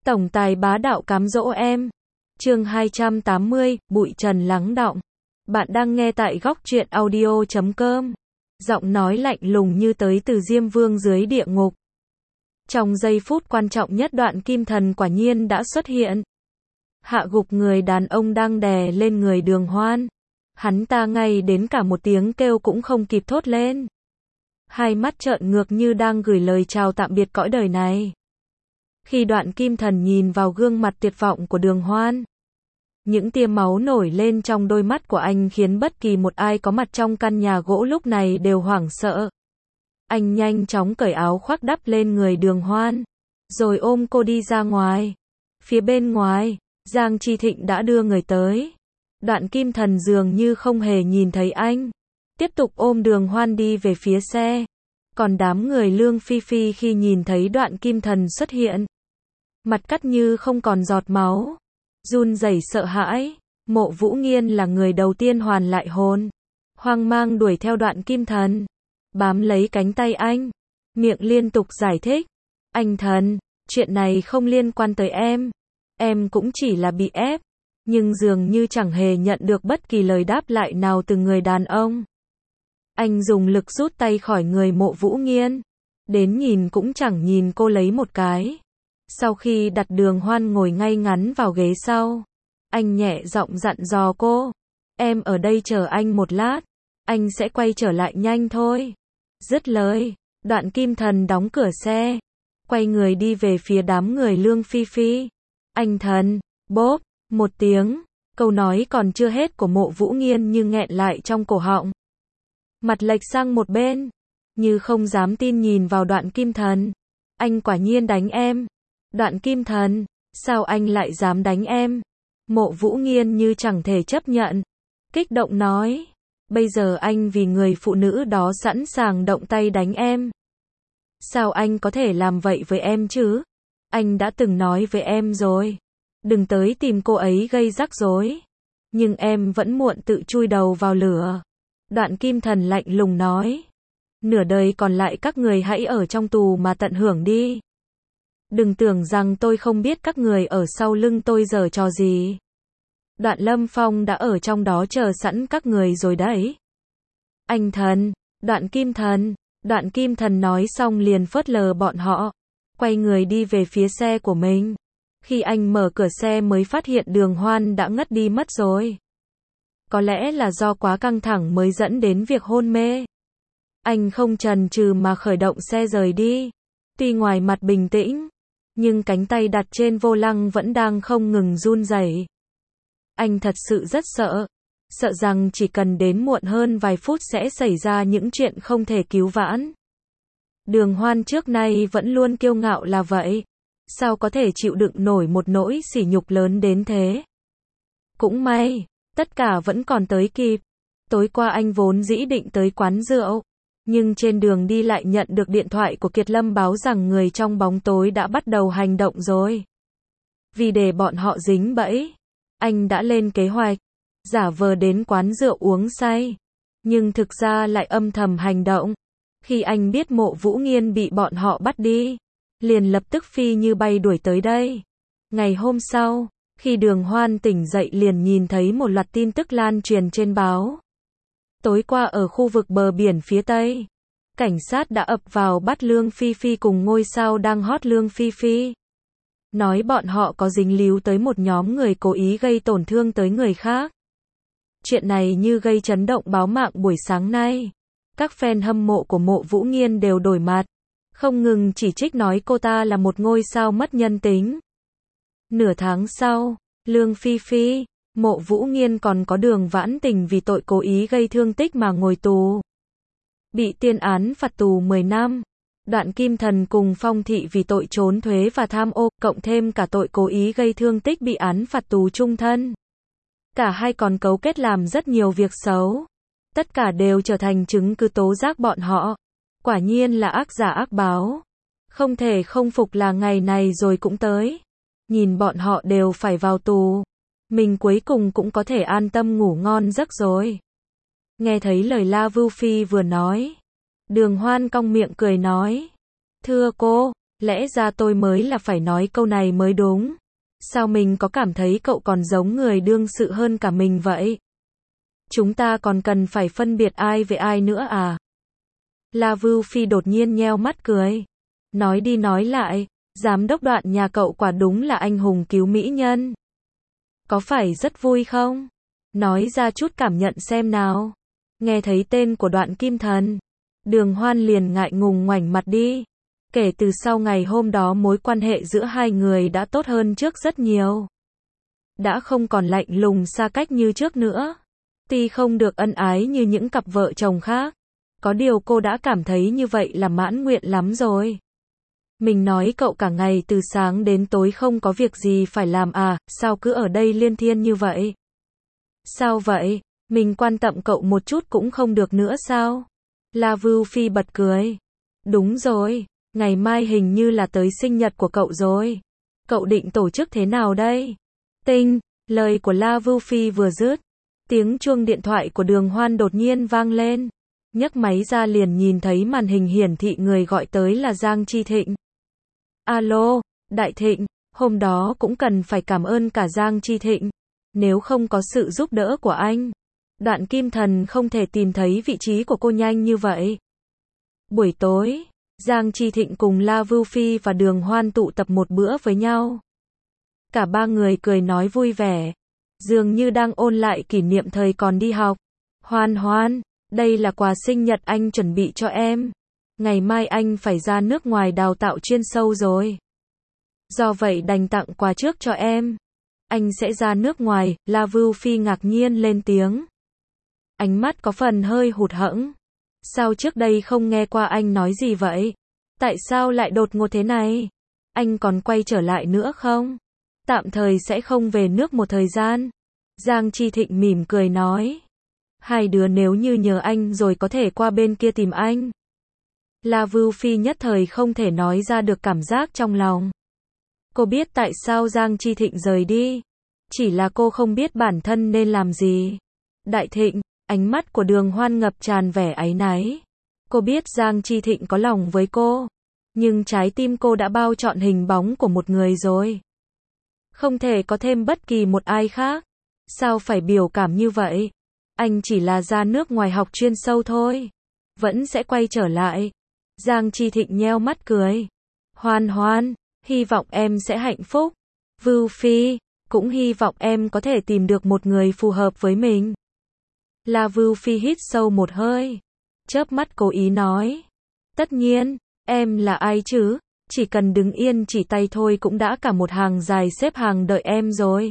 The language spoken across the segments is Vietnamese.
Tổng tài bá đạo cám dỗ em. Chương 280, bụi trần lắng đọng. Bạn đang nghe tại góc truyện audio.com. Giọng nói lạnh lùng như tới từ Diêm Vương dưới địa ngục. Trong giây phút quan trọng nhất, Đoạn Kim Thần quả nhiên đã xuất hiện. Hạ gục người đàn ông đang đè lên người Đường Hoan. Hắn ta ngay đến cả một tiếng kêu cũng không kịp thốt lên. Hai mắt trợn ngược như đang gửi lời chào tạm biệt cõi đời này. Khi Đoạn Kim Thần nhìn vào gương mặt tuyệt vọng của Đường Hoan, những tia máu nổi lên trong đôi mắt của anh khiến bất kỳ một ai có mặt trong căn nhà gỗ lúc này đều hoảng sợ. Anh nhanh chóng cởi áo khoác đắp lên người Đường Hoan, rồi ôm cô đi ra ngoài. Phía bên ngoài, Giang Chi Thịnh đã đưa người tới. Đoạn Kim Thần dường như không hề nhìn thấy anh, tiếp tục ôm Đường Hoan đi về phía xe. Còn đám người Lương Phi Phi khi nhìn thấy Đoạn Kim Thần xuất hiện, mặt cắt như không còn giọt máu, run rẩy sợ hãi. Mộ Vũ Nghiên là người đầu tiên hoàn lại hồn, hoang mang đuổi theo Đoạn Kim Thần, bám lấy cánh tay anh, miệng liên tục giải thích. Anh Thần, chuyện này không liên quan tới em cũng chỉ là bị ép. Nhưng dường như chẳng hề nhận được bất kỳ lời đáp lại nào từ người đàn ông. Anh dùng lực rút tay khỏi người Mộ Vũ Nghiên, đến nhìn cũng chẳng nhìn cô lấy một cái. Sau khi đặt Đường Hoan ngồi ngay ngắn vào ghế sau, anh nhẹ giọng dặn dò cô, em ở đây chờ anh một lát, anh sẽ quay trở lại nhanh thôi. Dứt lời, Đoạn Kim Thần đóng cửa xe, quay người đi về phía đám người Lương Phi Phi. Anh Thần, bốp, một tiếng, câu nói còn chưa hết của Mộ Vũ Nghiên như nghẹn lại trong cổ họng. Mặt lệch sang một bên, như không dám tin nhìn vào Đoạn Kim Thần. Anh quả nhiên đánh em. Đoạn Kim Thần, sao anh lại dám đánh em? Mộ Vũ Nghiên như chẳng thể chấp nhận, kích động nói, bây giờ anh vì người phụ nữ đó sẵn sàng động tay đánh em. Sao anh có thể làm vậy với em chứ? Anh đã từng nói với em rồi, đừng tới tìm cô ấy gây rắc rối. Nhưng em vẫn muộn tự chui đầu vào lửa. Đoạn Kim Thần lạnh lùng nói, nửa đời còn lại các người hãy ở trong tù mà tận hưởng đi. Đừng tưởng rằng tôi không biết các người ở sau lưng tôi giở trò gì. Đoạn Lâm Phong đã ở trong đó chờ sẵn các người rồi đấy. Anh Thần, Đoạn Kim Thần nói xong liền phớt lờ bọn họ, quay người đi về phía xe của mình. Khi anh mở cửa xe mới phát hiện Đường Hoan đã ngất đi mất rồi. Có lẽ là do quá căng thẳng mới dẫn đến việc hôn mê. Anh không chần chừ mà khởi động xe rời đi. Tuy ngoài mặt bình tĩnh, nhưng cánh tay đặt trên vô lăng vẫn đang không ngừng run rẩy. Anh thật sự rất sợ, sợ rằng chỉ cần đến muộn hơn vài phút sẽ xảy ra những chuyện không thể cứu vãn. Đường Hoan trước nay vẫn luôn kiêu ngạo là vậy, sao có thể chịu đựng nổi một nỗi sỉ nhục lớn đến thế. Cũng may, tất cả vẫn còn tới kịp. Tối qua anh vốn dĩ định tới quán rượu, nhưng trên đường đi lại nhận được điện thoại của Kiệt Lâm báo rằng người trong bóng tối đã bắt đầu hành động rồi. Vì để bọn họ dính bẫy, anh đã lên kế hoạch, giả vờ đến quán rượu uống say, nhưng thực ra lại âm thầm hành động. Khi anh biết Mộ Vũ Nghiên bị bọn họ bắt đi, liền lập tức phi như bay đuổi tới đây. Ngày hôm sau, khi Đường Hoan tỉnh dậy liền nhìn thấy một loạt tin tức lan truyền trên báo. Tối qua ở khu vực bờ biển phía Tây, cảnh sát đã ập vào bắt Lương Phi Phi cùng ngôi sao đang hot Lương Phi Phi. Nói bọn họ có dính líu tới một nhóm người cố ý gây tổn thương tới người khác. Chuyện này như gây chấn động báo mạng buổi sáng nay. Các fan hâm mộ của Mộ Vũ Nghiên đều đổi mặt, không ngừng chỉ trích nói cô ta là một ngôi sao mất nhân tính. Nửa tháng sau, Lương Phi Phi, Mộ Vũ Nghiên còn có Đường Vãn Tình vì tội cố ý gây thương tích mà ngồi tù, bị tuyên án phạt tù 10 năm. Đoạn Kim Thần cùng Phong Thị vì tội trốn thuế và tham ô, cộng thêm cả tội cố ý gây thương tích bị án phạt tù chung thân. Cả hai còn cấu kết làm rất nhiều việc xấu. Tất cả đều trở thành chứng cứ tố giác bọn họ. Quả nhiên là ác giả ác báo. Không thể không phục là ngày này rồi cũng tới. Nhìn bọn họ đều phải vào tù, mình cuối cùng cũng có thể an tâm ngủ ngon giấc rồi. Nghe thấy lời La Vưu Phi vừa nói, Đường Hoan cong miệng cười nói, thưa cô, Lẽ ra tôi mới là phải nói câu này mới đúng. Sao mình có cảm thấy cậu còn giống người đương sự hơn cả mình vậy? Chúng ta còn cần phải phân biệt ai với ai nữa à? La Vưu Phi đột nhiên nheo mắt cười. Nói đi nói lại, giám đốc Đoạn nhà cậu quả đúng là anh hùng cứu mỹ nhân. Có phải rất vui không? Nói ra chút cảm nhận xem nào. Nghe thấy tên của Đoạn Kim Thần, Đường Hoan liền ngại ngùng ngoảnh mặt đi. Kể từ sau ngày hôm đó mối quan hệ giữa hai người đã tốt hơn trước rất nhiều. Đã không còn lạnh lùng xa cách như trước nữa. Tuy không được ân ái như những cặp vợ chồng khác, có điều cô đã cảm thấy như vậy là mãn nguyện lắm rồi. Mình nói cậu cả ngày từ sáng đến tối không có việc gì phải làm à, sao cứ ở đây liên thiên như vậy? Sao vậy? Mình quan tâm cậu một chút cũng không được nữa sao? La Vưu Phi bật cười. Đúng rồi, ngày mai hình như là tới sinh nhật của cậu rồi. Cậu định tổ chức thế nào đây? Tinh, lời của La Vưu Phi vừa dứt, tiếng chuông điện thoại của Đường Hoan đột nhiên vang lên. Nhấc máy ra liền nhìn thấy màn hình hiển thị người gọi tới là Giang Chi Thịnh. Alo, Đại Thịnh, hôm đó cũng cần phải cảm ơn cả Giang Chi Thịnh. Nếu không có sự giúp đỡ của anh, Đoạn Kim Thần không thể tìm thấy vị trí của cô nhanh như vậy. Buổi tối, Giang Chi Thịnh cùng La Vưu Phi và Đường Hoan tụ tập một bữa với nhau. Cả ba người cười nói vui vẻ, dường như đang ôn lại kỷ niệm thời còn đi học. Hoan Hoan, đây là quà sinh nhật anh chuẩn bị cho em. Ngày mai anh phải ra nước ngoài đào tạo chuyên sâu rồi. Do vậy đành tặng quà trước cho em. Anh sẽ ra nước ngoài, La Vưu Phi ngạc nhiên lên tiếng. Ánh mắt có phần hơi hụt hẫng. Sao trước đây không nghe qua anh nói gì vậy? Tại sao lại đột ngột thế này? Anh còn quay trở lại nữa không? Tạm thời sẽ không về nước một thời gian. Giang Chi Thịnh mỉm cười nói. Hai đứa nếu như nhờ anh rồi có thể qua bên kia tìm anh. La Vưu Phi nhất thời không thể nói ra được cảm giác trong lòng. Cô biết tại sao Giang Chi Thịnh rời đi. Chỉ là cô không biết bản thân nên làm gì. Đại Thịnh, ánh mắt của Đường Hoan ngập tràn vẻ áy náy. Cô biết Giang Chi Thịnh có lòng với cô. Nhưng trái tim cô đã bao trọn hình bóng của một người rồi. Không thể có thêm bất kỳ một ai khác. Sao phải biểu cảm như vậy? Anh chỉ là ra nước ngoài học chuyên sâu thôi. Vẫn sẽ quay trở lại. Giang Chi Thịnh nheo mắt cười. Hoan Hoan, hy vọng em sẽ hạnh phúc. Vưu Phi, cũng hy vọng em có thể tìm được một người phù hợp với mình. La Vưu Phi hít sâu một hơi. Chớp mắt cố ý nói. Tất nhiên, em là ai chứ? Chỉ cần đứng yên chỉ tay thôi cũng đã cả một hàng dài xếp hàng đợi em rồi.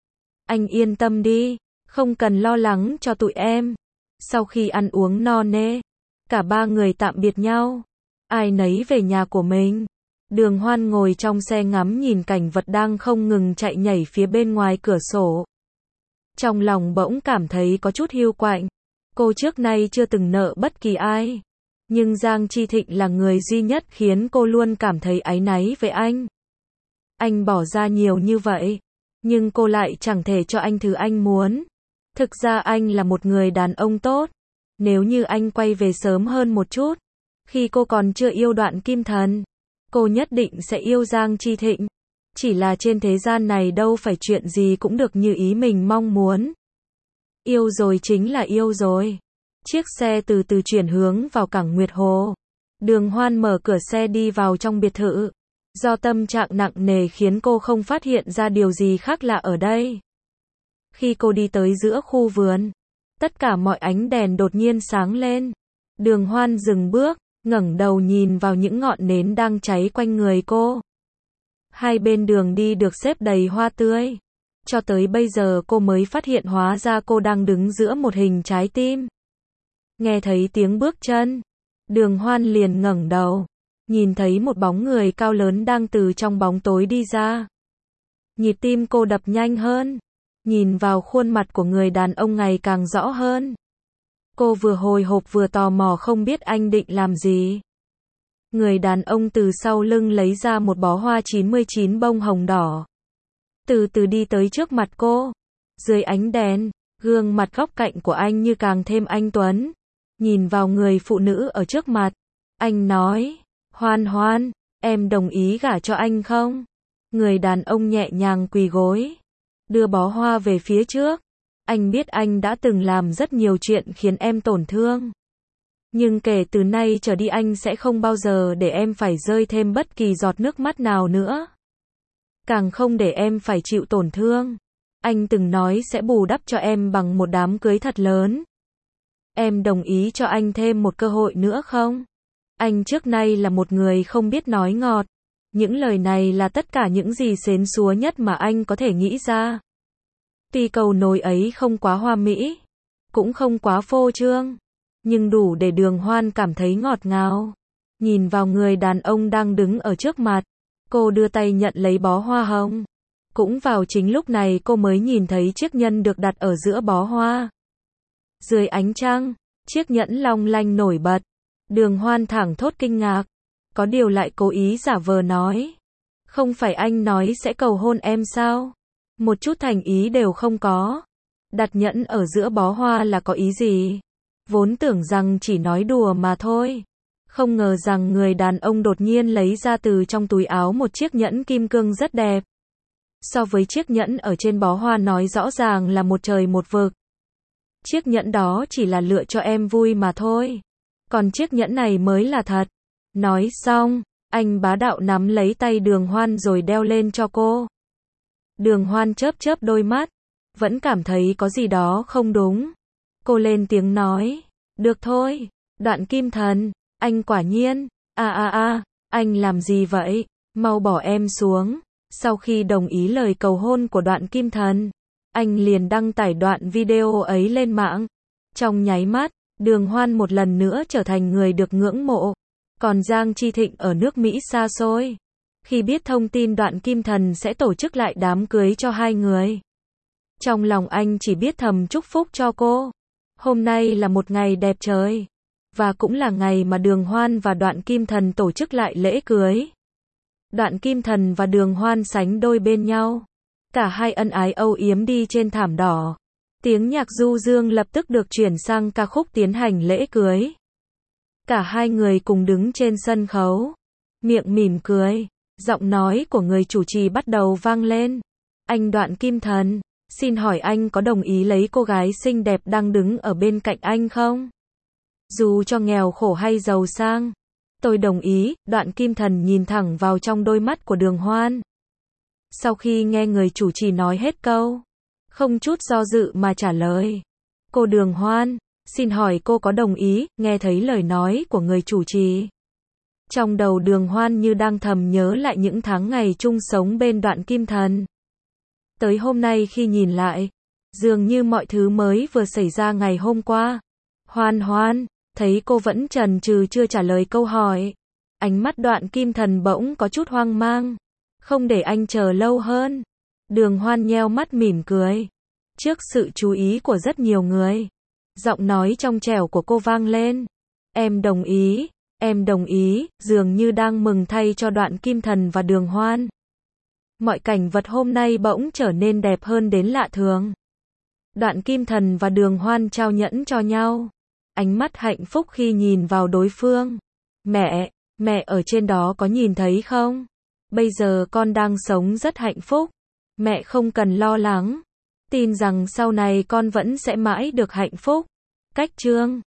Anh yên tâm đi, không cần lo lắng cho tụi em. Sau khi ăn uống no nê, cả ba người tạm biệt nhau. Ai nấy về nhà của mình. Đường Hoan ngồi trong xe ngắm nhìn cảnh vật đang không ngừng chạy nhảy phía bên ngoài cửa sổ. Trong lòng bỗng cảm thấy có chút hiu quạnh. Cô trước nay chưa từng nợ bất kỳ ai. Nhưng Giang Chi Thịnh là người duy nhất khiến cô luôn cảm thấy áy náy với anh. Anh bỏ ra nhiều như vậy, nhưng cô lại chẳng thể cho anh thứ anh muốn. Thực ra anh là một người đàn ông tốt. Nếu như anh quay về sớm hơn một chút, khi cô còn chưa yêu Đoạn Kim Thần, cô nhất định sẽ yêu Giang Chi Thịnh. Chỉ là trên thế gian này đâu phải chuyện gì cũng được như ý mình mong muốn. Yêu rồi chính là yêu rồi. Chiếc xe từ từ chuyển hướng vào cảng Nguyệt Hồ. Đường Hoan mở cửa xe đi vào trong biệt thự. Do tâm trạng nặng nề khiến cô không phát hiện ra điều gì khác lạ ở đây. Khi cô đi tới giữa khu vườn, tất cả mọi ánh đèn đột nhiên sáng lên. Đường Hoan dừng bước, ngẩng đầu nhìn vào những ngọn nến đang cháy quanh người cô. Hai bên đường đi được xếp đầy hoa tươi. Cho tới bây giờ cô mới phát hiện hóa ra cô đang đứng giữa một hình trái tim. Nghe thấy tiếng bước chân, Đường Hoan liền ngẩng đầu, nhìn thấy một bóng người cao lớn đang từ trong bóng tối đi ra. Nhịp tim cô đập nhanh hơn, nhìn vào khuôn mặt của người đàn ông ngày càng rõ hơn. Cô vừa hồi hộp vừa tò mò không biết anh định làm gì. Người đàn ông từ sau lưng lấy ra một bó hoa 99 bông hồng đỏ. Từ từ đi tới trước mặt cô. Dưới ánh đèn, gương mặt góc cạnh của anh như càng thêm anh tuấn. Nhìn vào người phụ nữ ở trước mặt, anh nói, Hoan Hoan, Em đồng ý gả cho anh không? Người đàn ông nhẹ nhàng quỳ gối, đưa bó hoa về phía trước. Anh biết anh đã từng làm rất nhiều chuyện khiến em tổn thương. Nhưng kể từ nay trở đi anh sẽ không bao giờ để em phải rơi thêm bất kỳ giọt nước mắt nào nữa. Càng không để em phải chịu tổn thương. Anh từng nói sẽ bù đắp cho em bằng một đám cưới thật lớn. Em đồng ý cho anh thêm một cơ hội nữa không? Anh trước nay là một người không biết nói ngọt. Những lời này là tất cả những gì xến xúa nhất mà anh có thể nghĩ ra. Tuy câu nói ấy không quá hoa mỹ, cũng không quá phô trương, nhưng đủ để Đường Hoan cảm thấy ngọt ngào. Nhìn vào người đàn ông đang đứng ở trước mặt, cô đưa tay nhận lấy bó hoa hồng. Cũng vào chính lúc này cô mới nhìn thấy chiếc nhẫn được đặt ở giữa bó hoa. Dưới ánh trăng, chiếc nhẫn long lanh nổi bật. Đường Hoan thẳng thốt kinh ngạc, có điều lại cố ý giả vờ nói. Không phải anh nói sẽ cầu hôn em sao? Một chút thành ý đều không có. Đặt nhẫn ở giữa bó hoa là có ý gì? Vốn tưởng rằng chỉ nói đùa mà thôi. Không ngờ rằng người đàn ông đột nhiên lấy ra từ trong túi áo một chiếc nhẫn kim cương rất đẹp. So với chiếc nhẫn ở trên bó hoa nói rõ ràng là một trời một vực. Chiếc nhẫn đó chỉ là lựa cho em vui mà thôi. Còn chiếc nhẫn này mới là thật. Nói xong, anh bá đạo nắm lấy tay Đường Hoan rồi đeo lên cho cô. Đường Hoan chớp chớp đôi mắt, vẫn cảm thấy có gì đó không đúng. Cô lên tiếng nói, được thôi, Đoạn Kim Thần, anh quả nhiên, anh làm gì vậy, mau bỏ em xuống. Sau khi đồng ý lời cầu hôn của Đoạn Kim Thần, anh liền đăng tải đoạn video ấy lên mạng. Trong nháy mắt, Đường Hoan một lần nữa trở thành người được ngưỡng mộ. Còn Giang Chi Thịnh ở nước Mỹ xa xôi, khi biết thông tin Đoạn Kim Thần sẽ tổ chức lại đám cưới cho hai người, trong lòng anh chỉ biết thầm chúc phúc cho cô. Hôm nay là một ngày đẹp trời, và cũng là ngày mà Đường Hoan và Đoạn Kim Thần tổ chức lại lễ cưới. Đoạn Kim Thần và Đường Hoan sánh đôi bên nhau, cả hai ân ái âu yếm đi trên thảm đỏ. Tiếng nhạc du dương lập tức được chuyển sang ca khúc tiến hành lễ cưới. Cả hai người cùng đứng trên sân khấu, miệng mỉm cười, giọng nói của người chủ trì bắt đầu vang lên. Anh Đoạn Kim Thần, xin hỏi anh có đồng ý lấy cô gái xinh đẹp đang đứng ở bên cạnh anh không? Dù cho nghèo khổ hay giàu sang, tôi đồng ý. Đoạn Kim Thần nhìn thẳng vào trong đôi mắt của Đường Hoan. Sau khi nghe người chủ trì nói hết câu, không chút do dự mà trả lời. Cô Đường Hoan, xin hỏi cô có đồng ý? Nghe thấy lời nói của người chủ trì, trong đầu Đường Hoan như đang thầm nhớ lại những tháng ngày chung sống bên Đoạn Kim Thần. Tới hôm nay khi nhìn lại, dường như mọi thứ mới vừa xảy ra ngày hôm qua. Hoan, thấy cô vẫn chần chừ chưa trả lời câu hỏi, ánh mắt Đoạn Kim Thần bỗng có chút hoang mang. Không để anh chờ lâu hơn, Đường Hoan nheo mắt mỉm cười. Trước sự chú ý của rất nhiều người, giọng nói trong trẻo của cô vang lên. Em đồng ý, dường như đang mừng thay cho Đoạn Kim Thần và Đường Hoan. Mọi cảnh vật hôm nay bỗng trở nên đẹp hơn đến lạ thường. Đoạn Kim Thần và Đường Hoan trao nhẫn cho nhau, ánh mắt hạnh phúc khi nhìn vào đối phương. Mẹ ở trên đó có nhìn thấy không? Bây giờ con đang sống rất hạnh phúc. Mẹ không cần lo lắng. Tin rằng sau này con vẫn sẽ mãi được hạnh phúc. Cách chương